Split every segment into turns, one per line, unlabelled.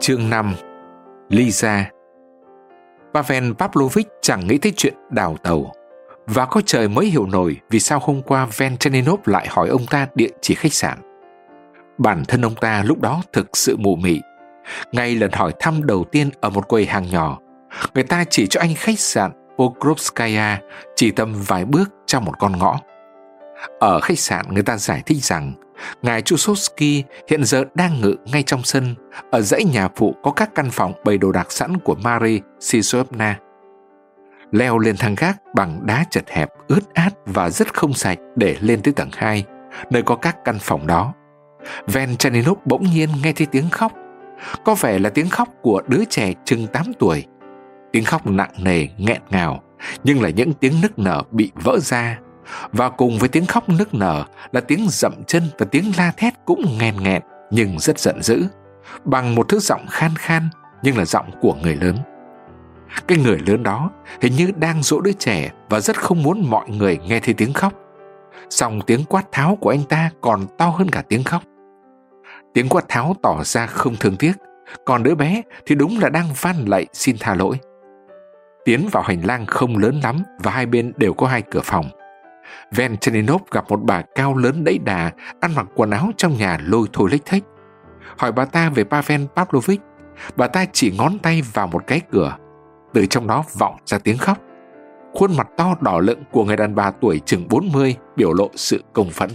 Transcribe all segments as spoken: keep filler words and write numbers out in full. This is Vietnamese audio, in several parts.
Chương năm. Lisa. Pavel Pavlovich chẳng nghĩ tới chuyện đào tàu, và có trời mới hiểu nổi vì sao hôm qua Venchenninov lại hỏi ông ta địa chỉ khách sạn. Bản thân ông ta lúc đó thực sự mù mị. Ngay lần hỏi thăm đầu tiên ở một quầy hàng nhỏ, người ta chỉ cho anh khách sạn Pokrovskaya chỉ tầm vài bước trong một con ngõ. Ở khách sạn, người ta giải thích rằng ngài Chusovsky hiện giờ đang ngự ngay trong sân, ở dãy nhà phụ có các căn phòng bày đồ đạc sẵn của Marie Sisovna. Leo lên thang gác bằng đá chật hẹp, ướt át và rất không sạch để lên tới tầng hai, nơi có các căn phòng đó. Venchenninov bỗng nhiên nghe thấy tiếng khóc. Có vẻ là tiếng khóc của đứa trẻ chừng tám tuổi. Tiếng khóc nặng nề, nghẹn ngào, nhưng là những tiếng nức nở bị vỡ ra. Và cùng với tiếng khóc nức nở là tiếng dậm chân và tiếng la thét cũng nghẹn nghẹn nhưng rất giận dữ, bằng một thứ giọng khan khan nhưng là giọng của người lớn. Cái người lớn đó hình như đang dỗ đứa trẻ và rất không muốn mọi người nghe thấy tiếng khóc. Song tiếng quát tháo của anh ta còn to hơn cả tiếng khóc. Tiếng quát tháo tỏ ra không thương tiếc, còn đứa bé thì đúng là đang van lạy xin tha lỗi. Tiến vào hành lang không lớn lắm và hai bên đều có hai cửa phòng. Venchenninov gặp một bà cao lớn đẫy đà, ăn mặc quần áo trong nhà lôi thôi lếch thếch. Hỏi bà ta về Pavel Pavlovich, bà ta chỉ ngón tay vào một cái cửa. Từ trong đó vọng ra tiếng khóc. Khuôn mặt to đỏ lựng của người đàn bà tuổi chừng bốn mươi biểu lộ sự công phẫn.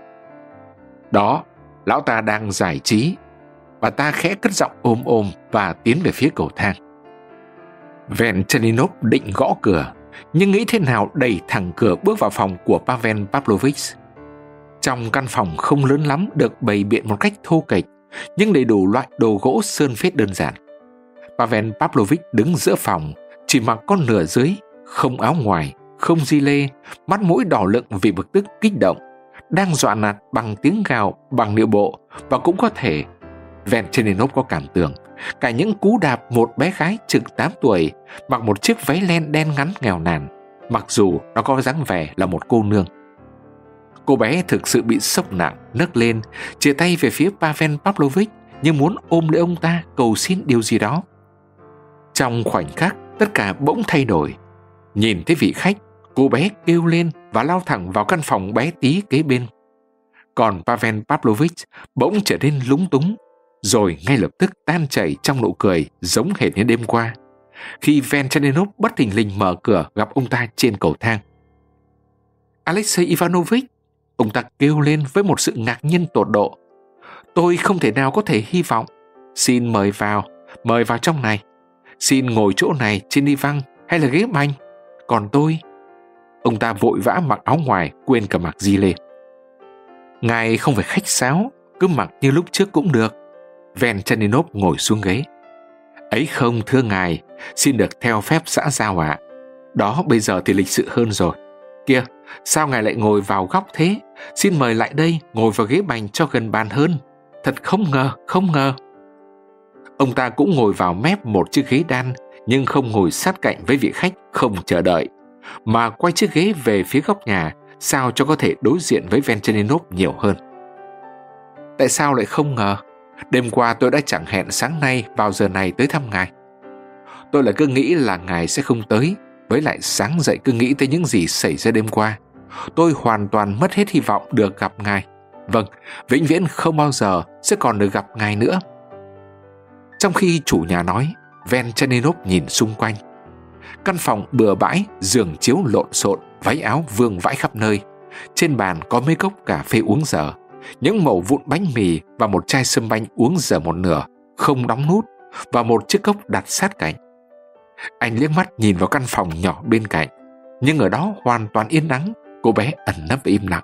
Đó, lão ta đang giải trí. Bà ta khẽ cất giọng ôm ôm và tiến về phía cầu thang. Venchenninov định gõ cửa, nhưng nghĩ thế nào đẩy thẳng cửa bước vào phòng của Pavel Pavlovich. Trong căn phòng không lớn lắm, được bày biện một cách thô kệch, nhưng đầy đủ loại đồ gỗ sơn phết đơn giản. Pavel Pavlovich đứng giữa phòng, chỉ mặc con nửa dưới, không áo ngoài, không gi lê, mắt mũi đỏ lựng vì bực tức kích động, đang dọa nạt bằng tiếng gào, bằng điệu bộ, và cũng có thể Venchenninov có cảm tưởng cả những cú đạp một bé gái chừng tám tuổi mặc một chiếc váy len đen ngắn nghèo nàn, mặc dù nó có dáng vẻ là một cô nương. Cô bé thực sự bị sốc nặng, nấc lên, chia tay về phía Pavel Pavlovich như muốn ôm lấy ông ta cầu xin điều gì đó. Trong khoảnh khắc, tất cả bỗng thay đổi. Nhìn thấy vị khách, cô bé kêu lên và lao thẳng vào căn phòng bé tí kế bên. Còn Pavel Pavlovich bỗng trở nên lúng túng, rồi ngay lập tức tan chảy trong nụ cười giống hệt như đêm qua, khi Venchenninov bất thình lình mở cửa gặp ông ta trên cầu thang. Alexei Ivanovich, ông ta kêu lên với một sự ngạc nhiên tột độ. Tôi không thể nào có thể hy vọng. Xin mời vào, mời vào trong này. Xin ngồi chỗ này trên đi văng hay là ghế bành. Còn tôi... Ông ta vội vã mặc áo ngoài, quên cả mặc gi lê. Ngài không phải khách sáo, cứ mặc như lúc trước cũng được. Venchenninov ngồi xuống ghế. Ấy không, thưa ngài, xin được theo phép xã giao ạ. Đó, bây giờ thì lịch sự hơn rồi. Kìa, sao ngài lại ngồi vào góc thế? Xin mời lại đây, ngồi vào ghế bành cho gần bàn hơn. Thật không ngờ, không ngờ. Ông ta cũng ngồi vào mép một chiếc ghế đan, nhưng không ngồi sát cạnh với vị khách không chờ đợi, mà quay chiếc ghế về phía góc nhà, sao cho có thể đối diện với Venchenninov nhiều hơn. Tại sao lại không ngờ? Đêm qua tôi đã chẳng hẹn sáng nay vào giờ này tới thăm ngài. Tôi lại cứ nghĩ là ngài sẽ không tới, với lại sáng dậy cứ nghĩ tới những gì xảy ra đêm qua. Tôi hoàn toàn mất hết hy vọng được gặp ngài. Vâng, vĩnh viễn không bao giờ sẽ còn được gặp ngài nữa. Trong khi chủ nhà nói, Venchenninov nhìn xung quanh. Căn phòng bừa bãi, giường chiếu lộn xộn, váy áo vương vãi khắp nơi. Trên bàn có mấy cốc cà phê uống dở, những mẩu vụn bánh mì và một chai sâm banh uống dở một nửa, không đóng nút, và một chiếc cốc đặt sát cạnh. Anh liếc mắt nhìn vào căn phòng nhỏ bên cạnh, nhưng ở đó hoàn toàn yên ắng, cô bé ẩn nấp im lặng.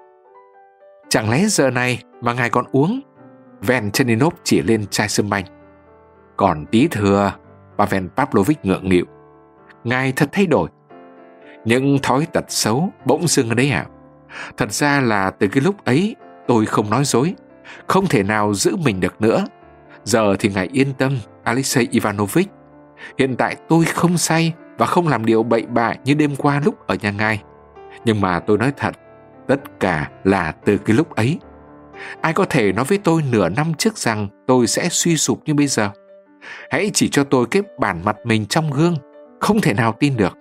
Chẳng lẽ giờ này mà ngài còn uống? Venchenninov chỉ lên chai sâm banh. Còn tí thừa, Pavel Pavlovich ngượng nghịu. Ngài thật thay đổi. Những thói tật xấu bỗng dưng ở đấy ạ. Thật ra là từ cái lúc ấy tôi không nói dối, không thể nào giữ mình được nữa. Giờ thì ngài yên tâm, Alexei Ivanovich. Hiện tại tôi không say và không làm điều bậy bạ như đêm qua lúc ở nhà ngài. Nhưng mà tôi nói thật, tất cả là từ cái lúc ấy. Ai có thể nói với tôi nửa năm trước rằng tôi sẽ suy sụp như bây giờ? Hãy chỉ cho tôi cái bản mặt mình trong gương. Không thể nào tin được.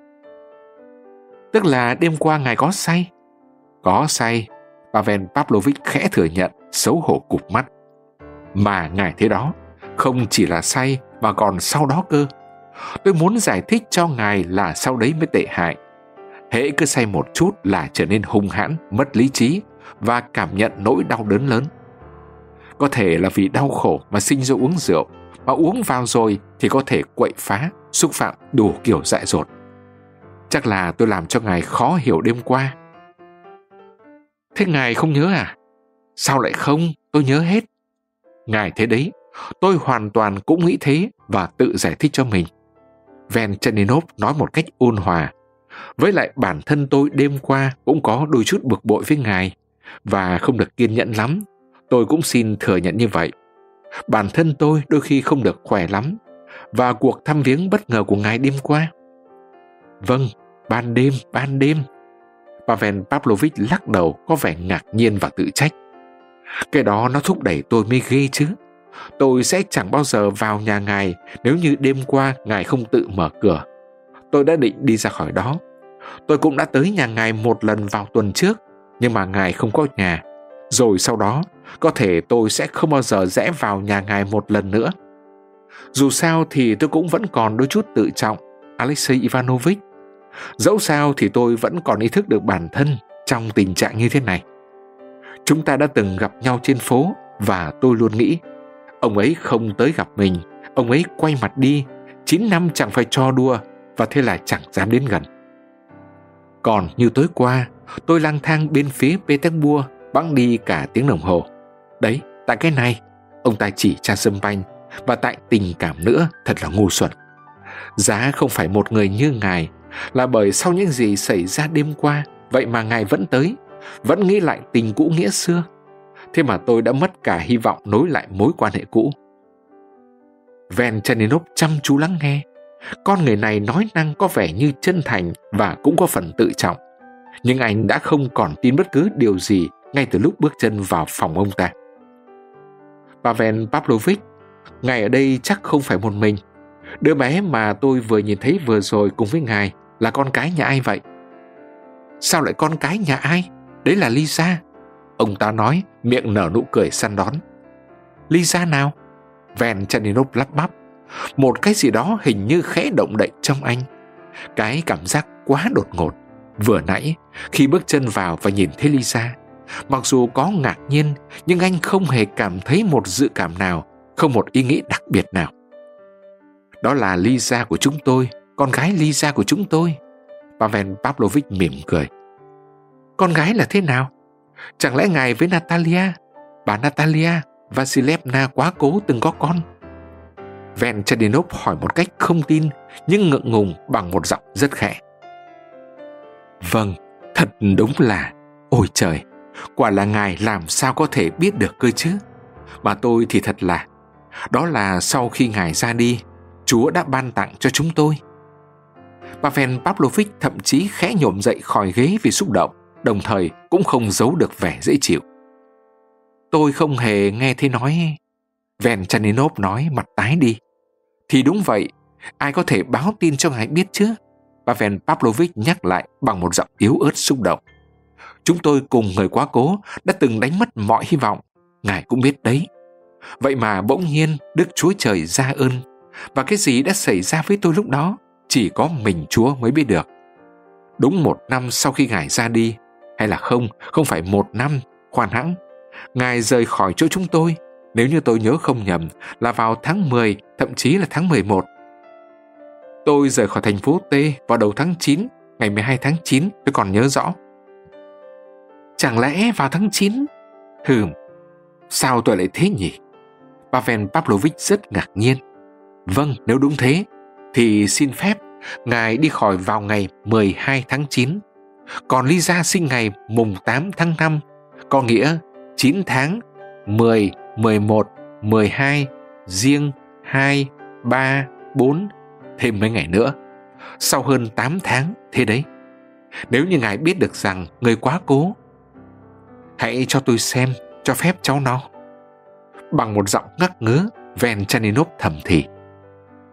Tức là đêm qua ngài có say? Có say, Pavel Pavlovich khẽ thừa nhận, xấu hổ cụp mắt. Mà ngài thế đó, không chỉ là say mà còn sau đó cơ. Tôi muốn giải thích cho ngài là sau đấy mới tệ hại. Hễ cứ say một chút là trở nên hung hãn, mất lý trí và cảm nhận nỗi đau đớn lớn. Có thể là vì đau khổ mà sinh ra uống rượu, mà uống vào rồi thì có thể quậy phá, xúc phạm đủ kiểu dại dột. Chắc là tôi làm cho ngài khó hiểu đêm qua. Thế ngài không nhớ à? Sao lại không? Tôi nhớ hết. Ngài thế đấy, tôi hoàn toàn cũng nghĩ thế và tự giải thích cho mình. Venchenninov nói một cách ôn hòa. Với lại bản thân tôi đêm qua cũng có đôi chút bực bội với ngài và không được kiên nhẫn lắm. Tôi cũng xin thừa nhận như vậy. Bản thân tôi đôi khi không được khỏe lắm và cuộc thăm viếng bất ngờ của ngài đêm qua. Vâng, ban đêm, ban đêm. Pavel Pavlovich lắc đầu có vẻ ngạc nhiên và tự trách. Cái đó nó thúc đẩy tôi mới ghê chứ. Tôi sẽ chẳng bao giờ vào nhà ngài nếu như đêm qua ngài không tự mở cửa. Tôi đã định đi ra khỏi đó. Tôi cũng đã tới nhà ngài một lần vào tuần trước, nhưng mà ngài không có nhà. Rồi sau đó, có thể tôi sẽ không bao giờ rẽ vào nhà ngài một lần nữa. Dù sao thì tôi cũng vẫn còn đôi chút tự trọng, Alexei Ivanovich. Dẫu sao thì tôi vẫn còn ý thức được bản thân trong tình trạng như thế này. Chúng ta đã từng gặp nhau trên phố và tôi luôn nghĩ ông ấy không tới gặp mình, ông ấy quay mặt đi, chín năm chẳng phải trò đùa và thế là chẳng dám đến gần. Còn như tối qua, tôi lang thang bên phía Petersburg bẵng đi cả tiếng đồng hồ. Đấy, tại cái này, ông ta chỉ cha sâm banh, và tại tình cảm nữa thật là ngu xuẩn. Giá không phải một người như ngài, là bởi sau những gì xảy ra đêm qua, vậy mà ngài vẫn tới, vẫn nghĩ lại tình cũ nghĩa xưa. Thế mà tôi đã mất cả hy vọng nối lại mối quan hệ cũ. Venchenninov chăm chú lắng nghe. Con người này nói năng có vẻ như chân thành và cũng có phần tự trọng. Nhưng anh đã không còn tin bất cứ điều gì ngay từ lúc bước chân vào phòng ông ta. Pavel Pavlovich, ngài ở đây chắc không phải một mình. Đứa bé mà tôi vừa nhìn thấy vừa rồi cùng với ngài là con cái nhà ai vậy? Sao lại con cái nhà ai? Đấy là Lisa. Ông ta nói, miệng nở nụ cười săn đón. Lisa nào? Venchenninov lắp bắp. Một cái gì đó hình như khẽ động đậy trong anh. Cái cảm giác quá đột ngột. Vừa nãy, khi bước chân vào và nhìn thấy Lisa, mặc dù có ngạc nhiên, nhưng anh không hề cảm thấy một dự cảm nào, không một ý nghĩ đặc biệt nào. Đó là Lisa của chúng tôi, con gái Lisa của chúng tôi. Pavel Pavlovich mỉm cười. Con gái là thế nào? Chẳng lẽ ngài với Natalia, bà Natalia Vasilevna quá cố từng có con? Venchenninov hỏi một cách không tin nhưng ngượng ngùng bằng một giọng rất khẽ. Vâng, thật đúng là, ôi trời, quả là ngài làm sao có thể biết được cơ chứ? Mà tôi thì thật là, đó là sau khi ngài ra đi, Chúa đã ban tặng cho chúng tôi. Pavel Pavlovich thậm chí khẽ nhổm dậy khỏi ghế vì xúc động, đồng thời cũng không giấu được vẻ dễ chịu. Tôi không hề nghe thấy nói. Venchenninov nói mặt tái đi. Thì đúng vậy, ai có thể báo tin cho ngài biết chứ? Pavel Pavlovich nhắc lại bằng một giọng yếu ớt xúc động. Chúng tôi cùng người quá cố đã từng đánh mất mọi hy vọng, ngài cũng biết đấy. Vậy mà bỗng nhiên Đức Chúa Trời ra ơn, và cái gì đã xảy ra với tôi lúc đó chỉ có mình Chúa mới biết được. Đúng một năm sau khi ngài ra đi, hay là không, không phải một năm, khoan hãng, ngài rời khỏi chỗ chúng tôi, nếu như tôi nhớ không nhầm là vào tháng mười, thậm chí là tháng mười một. Tôi rời khỏi thành phố T vào đầu tháng chín, ngày mười hai tháng chín, tôi còn nhớ rõ. Chẳng lẽ vào tháng chín? Hừm, sao tôi lại thế nhỉ? Pavel Pavlovich rất ngạc nhiên. Vâng, nếu đúng thế, thì xin phép ngài đi khỏi vào ngày mười hai tháng chín. Còn Lisa sinh ngày mùng tám tháng năm, có nghĩa chín tháng, mười, mười một, mười hai, riêng hai, ba, bốn, thêm mấy ngày nữa. Sau hơn tám tháng, thế đấy. Nếu như ngài biết được rằng người quá cố, hãy cho tôi xem, cho phép cháu nó. Bằng một giọng ngắc ngứ, Venchenninov thầm thì.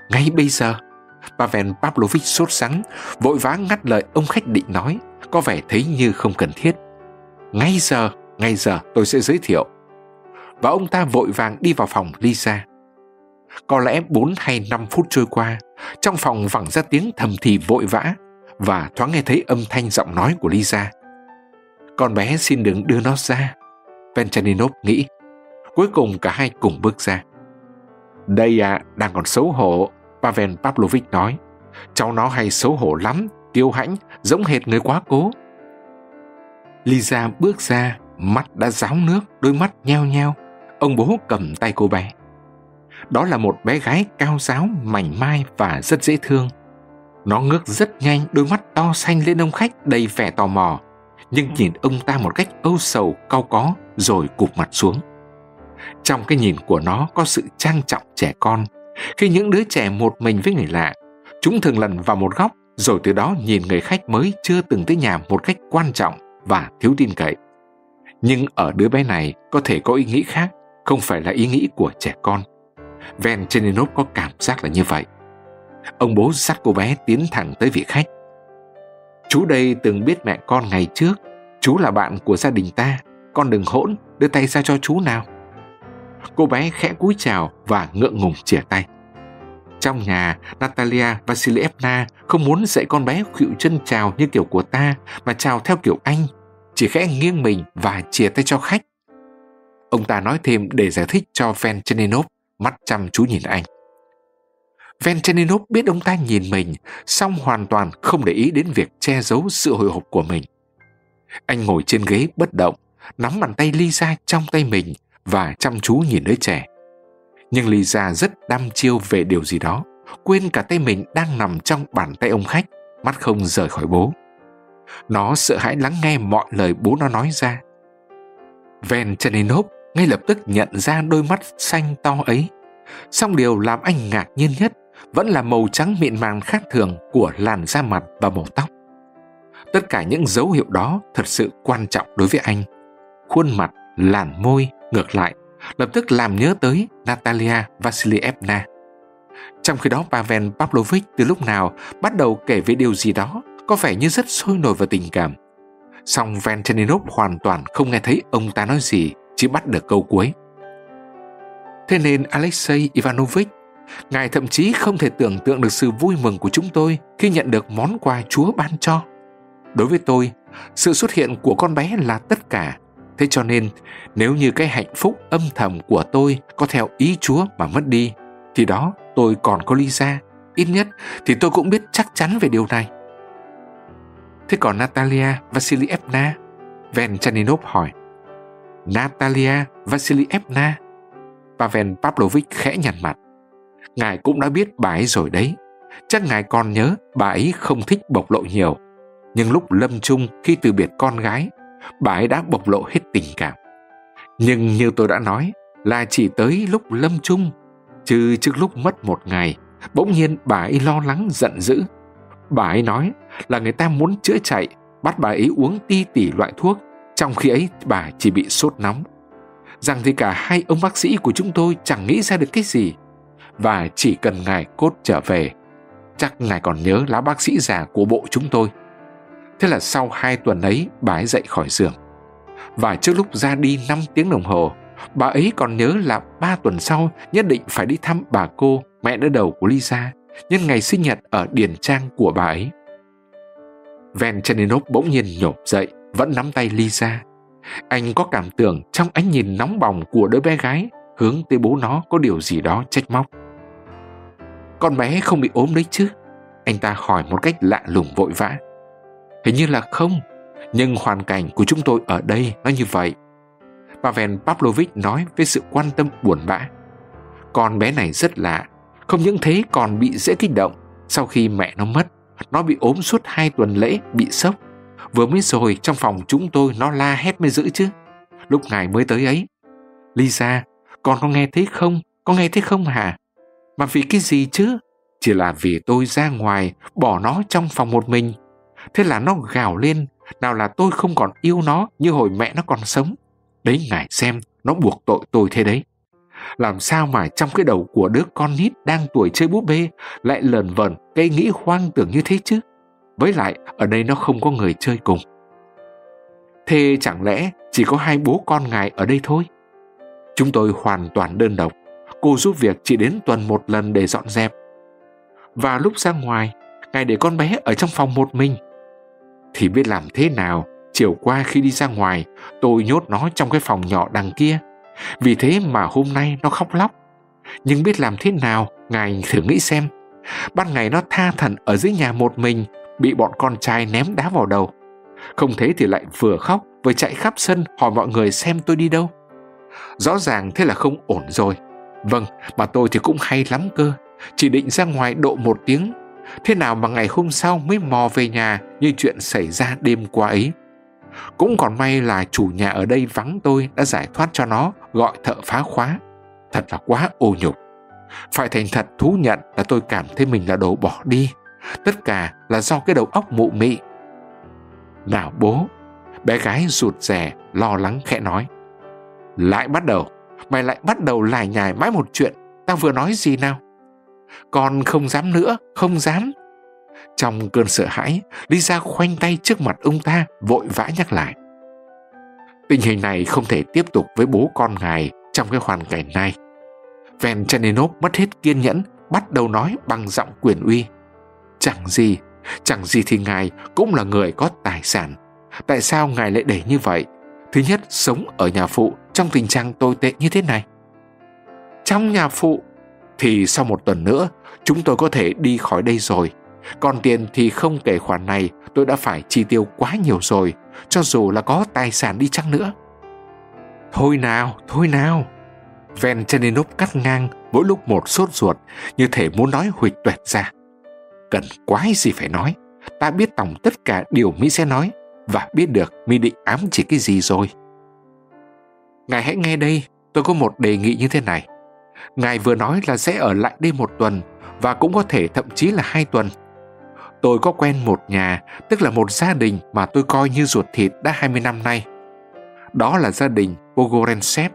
ngay bây giờ. Pavel Pavlovich sốt sắng, vội vã ngắt lời ông khách định nói, có vẻ thấy như không cần thiết. Ngay giờ, ngay giờ tôi sẽ giới thiệu. Và ông ta vội vàng đi vào phòng Lisa. Có lẽ bốn hay năm phút trôi qua, trong phòng vẳng ra tiếng thầm thì vội vã, và thoáng nghe thấy âm thanh giọng nói của Lisa. Con bé xin đừng đưa nó ra, Venchantinov nghĩ. Cuối cùng cả hai cùng bước ra. Đây à, đang còn xấu hổ, Pavel Pavlovich nói. Cháu nó hay xấu hổ lắm, kiêu hãnh, giống hệt người quá cố. Lisa bước ra, mắt đã ráo nước, đôi mắt nheo nheo. Ông bố cầm tay cô bé. Đó là một bé gái cao ráo, mảnh mai và rất dễ thương. Nó ngước rất nhanh, đôi mắt to xanh lên ông khách đầy vẻ tò mò, nhưng nhìn ông ta một cách âu sầu, cau có, rồi cụp mặt xuống. Trong cái nhìn của nó có sự trang trọng trẻ con. Khi những đứa trẻ một mình với người lạ, chúng thường lẩn vào một góc, rồi từ đó nhìn người khách mới chưa từng tới nhà một cách quan trọng và thiếu tin cậy. Nhưng ở đứa bé này có thể có ý nghĩ khác, không phải là ý nghĩ của trẻ con. Venchantinov có cảm giác là như vậy. Ông bố dắt cô bé tiến thẳng tới vị khách. Chú đây từng biết mẹ con ngày trước. Chú là bạn của gia đình ta. Con đừng hỗn, đưa tay ra cho chú nào. Cô bé khẽ cúi chào và ngượng ngùng chìa tay. Trong nhà, Natalia Vasilievna không muốn dạy con bé khuỵu chân chào như kiểu của ta, mà chào theo kiểu Anh, chỉ khẽ nghiêng mình và chìa tay cho khách. Ông ta nói thêm để giải thích cho Venchantinov, mắt chăm chú nhìn anh. Venchantinov biết ông ta nhìn mình, song hoàn toàn không để ý đến việc che giấu sự hồi hộp của mình. Anh ngồi trên ghế bất động, nắm bàn tay Lisa trong tay mình và chăm chú nhìn đứa trẻ. Nhưng Lisa rất đăm chiêu về điều gì đó, quên cả tay mình đang nằm trong bàn tay ông khách, mắt không rời khỏi bố. Nó sợ hãi lắng nghe mọi lời bố nó nói ra. Venchantinov ngay lập tức nhận ra đôi mắt xanh to ấy. Song điều làm anh ngạc nhiên nhất vẫn là màu trắng mịn màng khác thường của làn da mặt và màu tóc. Tất cả những dấu hiệu đó thật sự quan trọng đối với anh. Khuôn mặt, làn môi, ngược lại, lập tức làm nhớ tới Natalia Vasilievna. Trong khi đó Pavel Pavlovich từ lúc nào bắt đầu kể về điều gì đó, có vẻ như rất sôi nổi và tình cảm. Song Venchantinov hoàn toàn không nghe thấy ông ta nói gì, chỉ bắt được câu cuối. Thế nên Alexei Ivanovich, ngài thậm chí không thể tưởng tượng được sự vui mừng của chúng tôi khi nhận được món quà Chúa ban cho. Đối với tôi, sự xuất hiện của con bé là tất cả. Thế cho nên, nếu như cái hạnh phúc âm thầm của tôi có theo ý Chúa mà mất đi, thì đó tôi còn có Lisa. Ít nhất thì tôi cũng biết chắc chắn về điều này. Thế còn Natalia Vasilievna? Venchantinov hỏi. Natalia Vasilievna? Pavel Pavlovich khẽ nhăn mặt. Ngài cũng đã biết bà ấy rồi đấy. Chắc ngài còn nhớ bà ấy không thích bộc lộ nhiều. Nhưng lúc lâm chung khi từ biệt con gái, bà ấy đã bộc lộ hết tình cảm. Nhưng như tôi đã nói là chỉ tới lúc lâm chung, chứ trước lúc mất một ngày, bỗng nhiên bà ấy lo lắng giận dữ. Bà ấy nói là người ta muốn chữa chạy, bắt bà ấy uống ti tỉ loại thuốc, trong khi ấy bà chỉ bị sốt nóng. Rằng thì cả hai ông bác sĩ của chúng tôi chẳng nghĩ ra được cái gì, và chỉ cần ngài cốt trở về. Chắc ngài còn nhớ lá bác sĩ già của bộ chúng tôi. Thế là sau hai tuần ấy, bà ấy dậy khỏi giường. Và trước lúc ra đi năm tiếng đồng hồ, bà ấy còn nhớ là ba tuần sau nhất định phải đi thăm bà cô, mẹ đỡ đầu của Lisa, nhân ngày sinh nhật ở điển trang của bà ấy. Venchantinov bỗng nhiên nhổm dậy, vẫn nắm tay Lisa. Anh có cảm tưởng trong ánh nhìn nóng bỏng của đứa bé gái hướng tới bố nó có điều gì đó trách móc. Con bé không bị ốm đấy chứ? Anh ta hỏi một cách lạ lùng vội vã. Hình như là không, nhưng hoàn cảnh của chúng tôi ở đây nó như vậy. Pavel Pavlovich nói với sự quan tâm buồn bã. Con bé này rất lạ, không những thế còn bị dễ kích động. Sau khi mẹ nó mất, nó bị ốm suốt hai tuần lễ, bị sốc. Vừa mới rồi trong phòng chúng tôi nó la hét mới dữ chứ. Lúc ngài mới tới ấy. Lisa, con có nghe thấy không? Có nghe thấy không hả? Mà vì cái gì chứ? Chỉ là vì tôi ra ngoài, bỏ nó trong phòng một mình. Thế là nó gào lên, nào là tôi không còn yêu nó như hồi mẹ nó còn sống. Đấy ngài xem, nó buộc tội tôi thế đấy. Làm sao mà trong cái đầu của đứa con nít đang tuổi chơi búp bê lại lờn vờn cái nghĩ hoang tưởng như thế chứ? Với lại ở đây nó không có người chơi cùng. Thế chẳng lẽ chỉ có hai bố con ngài ở đây thôi? Chúng tôi hoàn toàn đơn độc. Cô giúp việc chỉ đến tuần một lần để dọn dẹp. Và lúc ra ngoài, ngài để con bé ở trong phòng một mình. Thì biết làm thế nào, chiều qua khi đi ra ngoài, tôi nhốt nó trong cái phòng nhỏ đằng kia. Vì thế mà hôm nay nó khóc lóc. Nhưng biết làm thế nào, ngài thử nghĩ xem. Ban ngày nó tha thẩn ở dưới nhà một mình, bị bọn con trai ném đá vào đầu. Không thế thì lại vừa khóc vừa chạy khắp sân hỏi mọi người xem tôi đi đâu. Rõ ràng thế là không ổn rồi. Vâng, mà tôi thì cũng hay lắm cơ. Chỉ định ra ngoài độ một tiếng. Thế nào mà ngày hôm sau mới mò về nhà như chuyện xảy ra đêm qua ấy. Cũng còn may là chủ nhà ở đây vắng tôi đã giải thoát cho nó gọi thợ phá khóa. Thật là quá ô nhục. Phải thành thật thú nhận là tôi cảm thấy mình là đồ bỏ đi. Tất cả là do cái đầu óc mụ mị. Nào bố, bé gái rụt rè lo lắng khẽ nói. Lại bắt đầu, mày lại bắt đầu lải nhải mãi một chuyện. Tao vừa nói gì nào? Con không dám nữa, không dám. Trong cơn sợ hãi, Lisa khoanh tay trước mặt ông ta, vội vã nhắc lại. Tình hình này không thể tiếp tục với bố con ngài trong cái hoàn cảnh này. Venchenninov mất hết kiên nhẫn, bắt đầu nói bằng giọng quyền uy. Chẳng gì, chẳng gì thì ngài cũng là người có tài sản. Tại sao ngài lại để như vậy? Thứ nhất, sống ở nhà phụ trong tình trạng tồi tệ như thế này. Trong nhà phụ? Thì sau một tuần nữa, chúng tôi có thể đi khỏi đây rồi. Còn tiền thì không kể khoản này, tôi đã phải chi tiêu quá nhiều rồi, cho dù là có tài sản đi chăng nữa. Thôi nào, thôi nào. Venchenninov cắt ngang, mỗi lúc một sốt ruột, như thể muốn nói huỵch toẹt ra. Cần quái gì phải nói, ta biết tòng tất cả điều Mỹ sẽ nói, và biết được Mỹ định ám chỉ cái gì rồi. Ngài hãy nghe đây, tôi có một đề nghị như thế này. Ngài vừa nói là sẽ ở lại đây một tuần, và cũng có thể thậm chí là hai tuần. Tôi có quen một nhà, tức là một gia đình mà tôi coi như ruột thịt đã hai mươi năm nay. Đó là gia đình Pogoreltsev.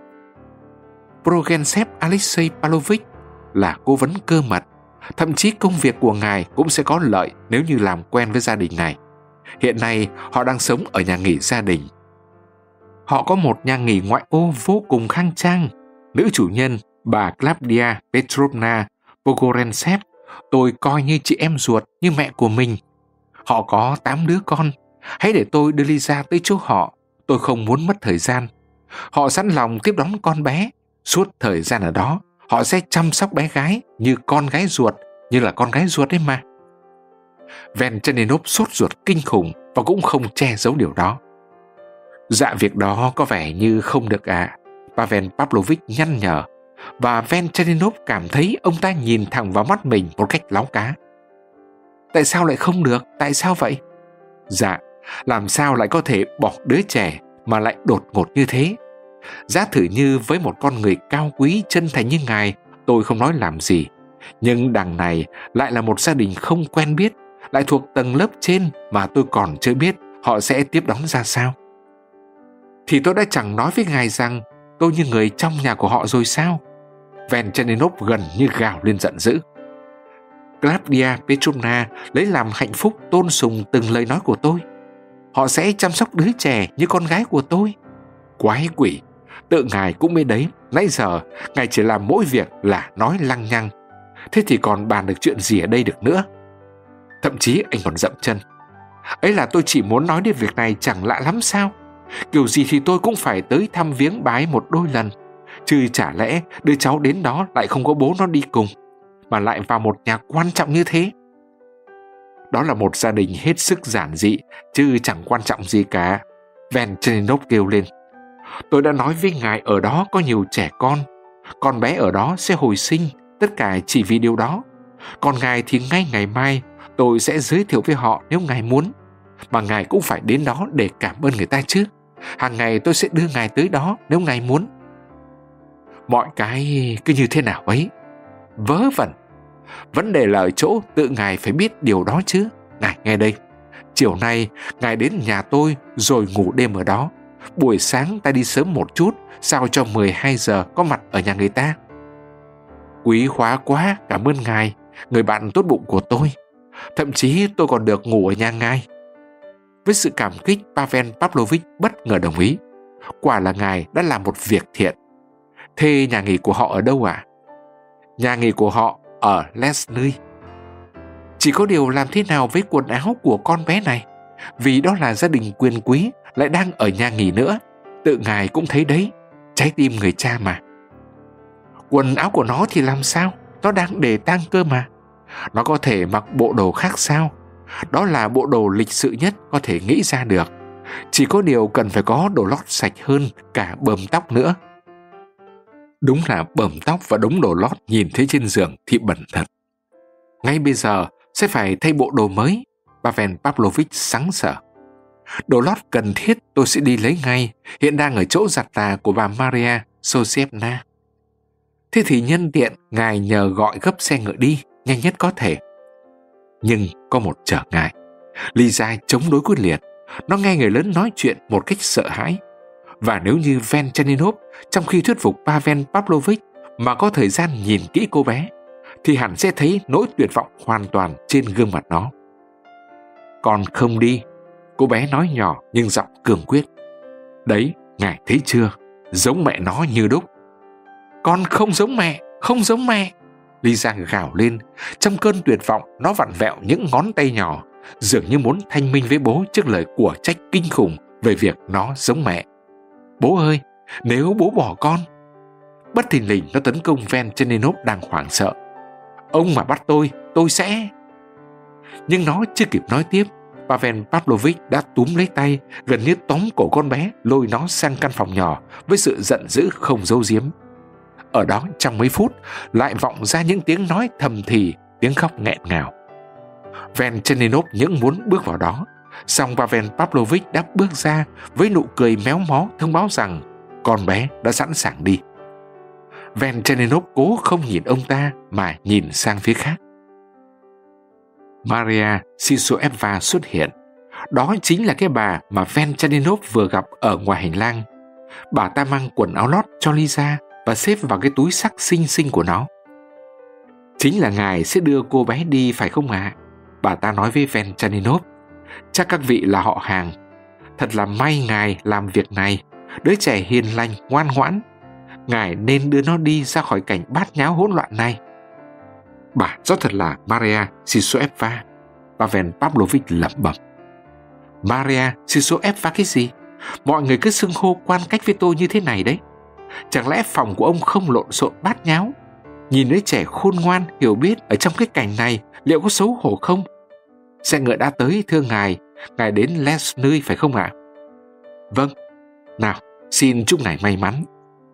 Pogoreltsev Alexei Pavlovich là cố vấn cơ mật. Thậm chí công việc của ngài cũng sẽ có lợi nếu như làm quen với gia đình này. Hiện nay họ đang sống ở nhà nghỉ gia đình. Họ có một nhà nghỉ ngoại ô vô cùng khang trang. Nữ chủ nhân, bà Claudia Petrovna Pogoreltsev, tôi coi như chị em ruột, như mẹ của mình. Họ có tám đứa con. Hãy để tôi đưa Lisa tới chỗ họ. Tôi không muốn mất thời gian. Họ sẵn lòng tiếp đón con bé. Suốt thời gian ở đó, họ sẽ chăm sóc bé gái như con gái ruột, như là con gái ruột đấy mà. Venchenninov sốt ruột kinh khủng và cũng không che giấu điều đó. Dạ, việc đó có vẻ như không được ạ, à. Pavel Pavlovich nhăn nhở, và Venchenninov cảm thấy ông ta nhìn thẳng vào mắt mình một cách láo cá. Tại sao lại không được? Tại sao vậy? Dạ, làm sao lại có thể bỏ đứa trẻ mà lại đột ngột như thế? Giá thử như với một con người cao quý chân thành như ngài, tôi không nói làm gì. Nhưng đằng này lại là một gia đình không quen biết, lại thuộc tầng lớp trên mà tôi còn chưa biết họ sẽ tiếp đón ra sao. Thì tôi đã chẳng nói với ngài rằng tôi như người trong nhà của họ rồi sao? Venchenninov gần như gào lên giận dữ. Claudia Petrovna lấy làm hạnh phúc tôn sùng từng lời nói của tôi. Họ sẽ chăm sóc đứa trẻ như con gái của tôi. Quái quỷ, tự ngài cũng biết đấy, nãy giờ ngài chỉ làm mỗi việc là nói lăng nhăng. Thế thì còn bàn được chuyện gì ở đây được nữa? Thậm chí anh còn dậm chân. Ấy là tôi chỉ muốn nói đến việc này chẳng lạ lắm sao? Kiểu gì thì tôi cũng phải tới thăm viếng bà ấy một đôi lần. Chứ chả lẽ đứa cháu đến đó lại không có bố nó đi cùng, mà lại vào một nhà quan trọng như thế? Đó là một gia đình hết sức giản dị, chứ chẳng quan trọng gì cả. Venchenninov kêu lên. Tôi đã nói với ngài ở đó có nhiều trẻ con. Con bé ở đó sẽ hồi sinh, tất cả chỉ vì điều đó. Còn ngài thì ngay ngày mai tôi sẽ giới thiệu với họ nếu ngài muốn. Mà ngài cũng phải đến đó để cảm ơn người ta chứ. Hàng ngày tôi sẽ đưa ngài tới đó nếu ngài muốn. Mọi cái cứ như thế nào ấy. Vớ vẩn. Vấn đề là ở chỗ tự ngài phải biết điều đó chứ. Ngài nghe đây, chiều nay ngài đến nhà tôi rồi ngủ đêm ở đó. Buổi sáng ta đi sớm một chút, sao cho mười hai giờ có mặt ở nhà người ta. Quý hóa quá, cảm ơn ngài, người bạn tốt bụng của tôi. Thậm chí tôi còn được ngủ ở nhà ngài. Với sự cảm kích, Pavel Pavlovich bất ngờ đồng ý. Quả là ngài đã làm một việc thiện. Thế nhà nghỉ của họ ở đâu ạ? À? Nhà nghỉ của họ ở Lesny. Chỉ có điều làm thế nào với quần áo của con bé này? Vì đó là gia đình quyền quý, lại đang ở nhà nghỉ nữa. Tự ngài cũng thấy đấy, trái tim người cha mà. Quần áo của nó thì làm sao? Nó đang để tang cơ mà. Nó có thể mặc bộ đồ khác sao? Đó là bộ đồ lịch sự nhất có thể nghĩ ra được. Chỉ có điều cần phải có đồ lót sạch hơn cả bờm tóc nữa. Đúng là bờm tóc và đống đồ lót nhìn thấy trên giường thì bẩn thật. Ngay bây giờ sẽ phải thay bộ đồ mới. Pavel Pavlovich sắng sờ. Đồ lót cần thiết tôi sẽ đi lấy ngay, hiện đang ở chỗ giặt tà của bà Maria Josefna. Thế thì nhân tiện ngài nhờ gọi gấp xe ngựa đi, nhanh nhất có thể. Nhưng có một trở ngại. Lisa chống đối quyết liệt. Nó nghe người lớn nói chuyện một cách sợ hãi. Và nếu như Venchantinov trong khi thuyết phục Pavel Pavlovich mà có thời gian nhìn kỹ cô bé, thì hẳn sẽ thấy nỗi tuyệt vọng hoàn toàn trên gương mặt nó. Con không đi, cô bé nói nhỏ nhưng giọng cương quyết. Đấy, ngài thấy chưa, giống mẹ nó như đúc. Con không giống mẹ, không giống mẹ. Lisa gào lên. Trong cơn tuyệt vọng, nó vặn vẹo những ngón tay nhỏ, dường như muốn thanh minh với bố trước lời của trách kinh khủng về việc nó giống mẹ. Bố ơi, nếu bố bỏ con. Bất thình lình nó tấn công Venchantinov đang hoảng sợ. Ông mà bắt tôi, tôi sẽ... Nhưng nó chưa kịp nói tiếp, Pavel Pavlovich đã túm lấy tay, gần như tóm cổ con bé, lôi nó sang căn phòng nhỏ với sự giận dữ không giấu giếm. Ở đó trong mấy phút lại vọng ra những tiếng nói thầm thì, tiếng khóc nghẹn ngào. Venchantinov những muốn bước vào đó, song Pavel Pavlovich đã bước ra với nụ cười méo mó thông báo rằng con bé đã sẵn sàng đi. Venchantinov cố không nhìn ông ta mà nhìn sang phía khác. Maria Sisoeva xuất hiện. Đó chính là cái bà mà Venchantinov vừa gặp ở ngoài hành lang. Bà ta mang quần áo lót cho Lisa và xếp vào cái túi sắc xinh xinh của nó. Chính là ngài sẽ đưa cô bé đi phải không ạ? À? Bà ta nói với Venchantinov. Chắc các vị là họ hàng. Thật là may ngài làm việc này. Đứa trẻ hiền lành, ngoan ngoãn. Ngài nên đưa nó đi ra khỏi cảnh bát nháo hỗn loạn này. Bà rõ thật là Maria Sisoeva. Pavel Pavlovich lẩm bẩm. Maria Sisoeva cái gì? Mọi người cứ xưng hô quan cách với tôi như thế này đấy. Chẳng lẽ phòng của ông không lộn xộn bát nháo? Nhìn đứa trẻ khôn ngoan, hiểu biết ở trong cái cảnh này liệu có xấu hổ không? Xe ngựa đã tới thưa ngài. Ngài đến Lesny phải không ạ? À? Vâng. Nào, xin chúc ngài may mắn.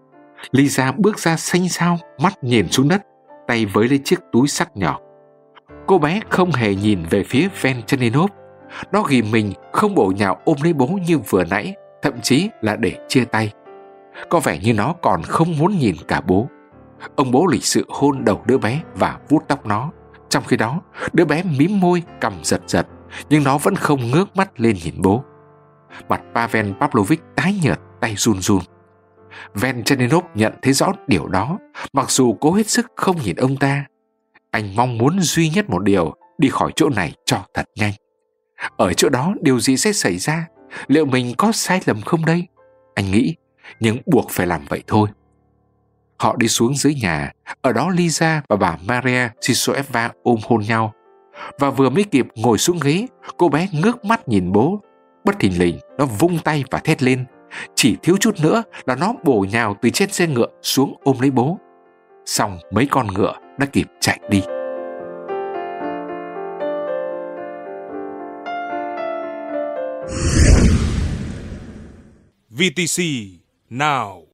Lisa bước ra xanh xao, mắt nhìn xuống đất, tay với lấy chiếc túi sắc nhỏ. Cô bé không hề nhìn về phía Venchantinov. Nó ghìm mình, không bổ nhào ôm lấy bố như vừa nãy, thậm chí là để chia tay. Có vẻ như nó còn không muốn nhìn cả bố. Ông bố lịch sự hôn đầu đứa bé và vuốt tóc nó. Trong khi đó, đứa bé mím môi, cằm giật giật, nhưng nó vẫn không ngước mắt lên nhìn bố. Mặt Pavel Pavlovich tái nhợt, tay run run. Venchantinov nhận thấy rõ điều đó, mặc dù cố hết sức không nhìn ông ta. Anh mong muốn duy nhất một điều, đi khỏi chỗ này cho thật nhanh. Ở chỗ đó điều gì sẽ xảy ra? Liệu mình có sai lầm không đây? Anh nghĩ, nhưng buộc phải làm vậy thôi. Họ đi xuống dưới nhà. Ở đó Lisa và bà Maria Sisoeva ôm hôn nhau. Và vừa mới kịp ngồi xuống ghế, cô bé ngước mắt nhìn bố. Bất thình lình nó vung tay và thét lên. Chỉ thiếu chút nữa là nó bổ nhào từ trên xe ngựa xuống ôm lấy bố. Xong mấy con ngựa đã kịp chạy đi.
vê tê xê Now.